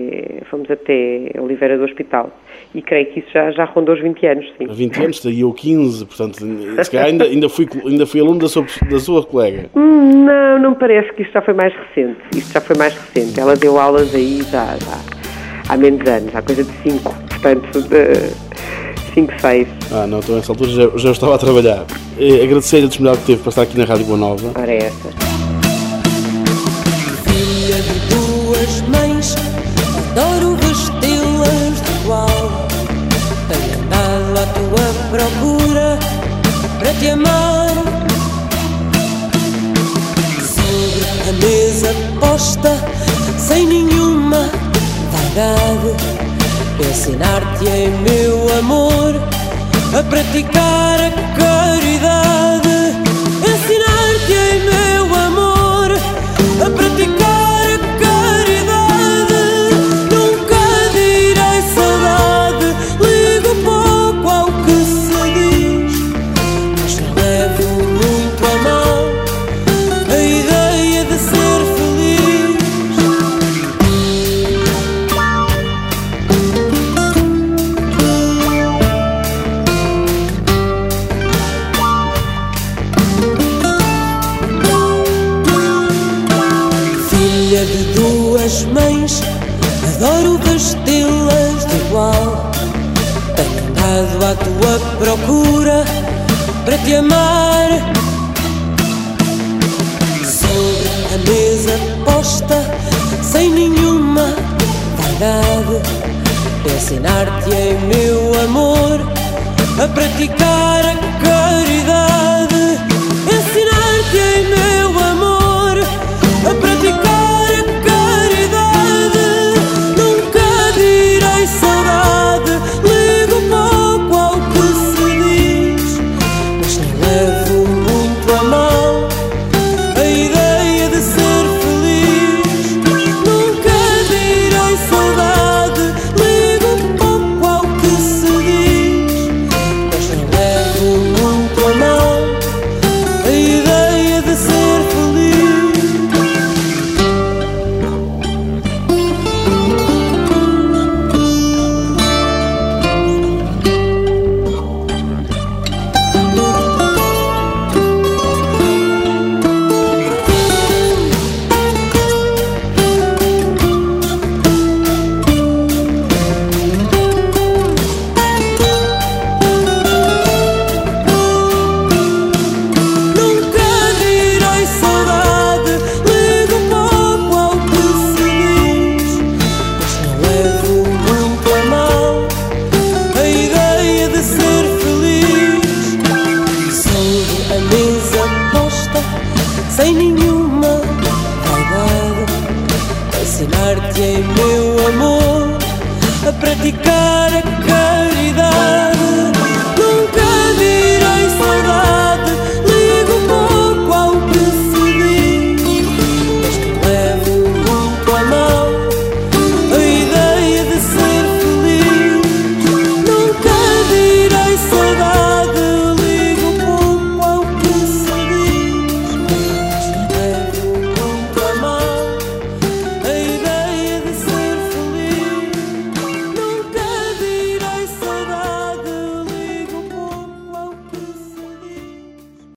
até Oliveira do Hospital, e creio que isso já rondou os 20 anos, sim. Há 20 anos, daí eu 15, portanto, se calhar ainda fui aluno da sua colega. Não me parece, que isto já foi mais recente. Ela deu aulas aí já há menos anos, há coisa de 5, portanto... 5, 6. Não, então nessa altura já estava a trabalhar. Agradecer a disponibilidade que teve para estar aqui na Rádio Boa Nova. Ora, é essa. Filha de duas mães, adoro vesti-las de igual. Tenho andado à tua procura para te amar. Sobre a mesa posta, sem nenhuma vaidade, ensinar-te em meu amor a praticar a caridade. Ensinar-te em meu amor a praticar a caridade. Nunca direi saudade, ligo pouco ao que se diz, mas não levo muito a mal a ideia de ser feliz. Filha de duas mães, adoro vesti-las de igual. Tenho andado à tua procura para te amar. Sobre a mesa posta, sem nenhuma vaidade, ensinar-te-ei, meu amor, a praticar a caridade. Ensinar-te-ei, meu amor, a praticar a caridade. Nunca direi saudade, ligo pouco ao que se diz, mas nem levo muito a mal a ideia de ser feliz. Nunca direi saudade, ligo pouco ao que se diz, mas nem levo muito a mal a ideia de ser feliz. Nunca direi saudade, ligo pouco ao que se diz, mas não levo muito a mal a ideia de ser feliz. Sobre a mesa posta, sem nenhuma vaidade, ensinar-te-ei, meu amor, a praticar a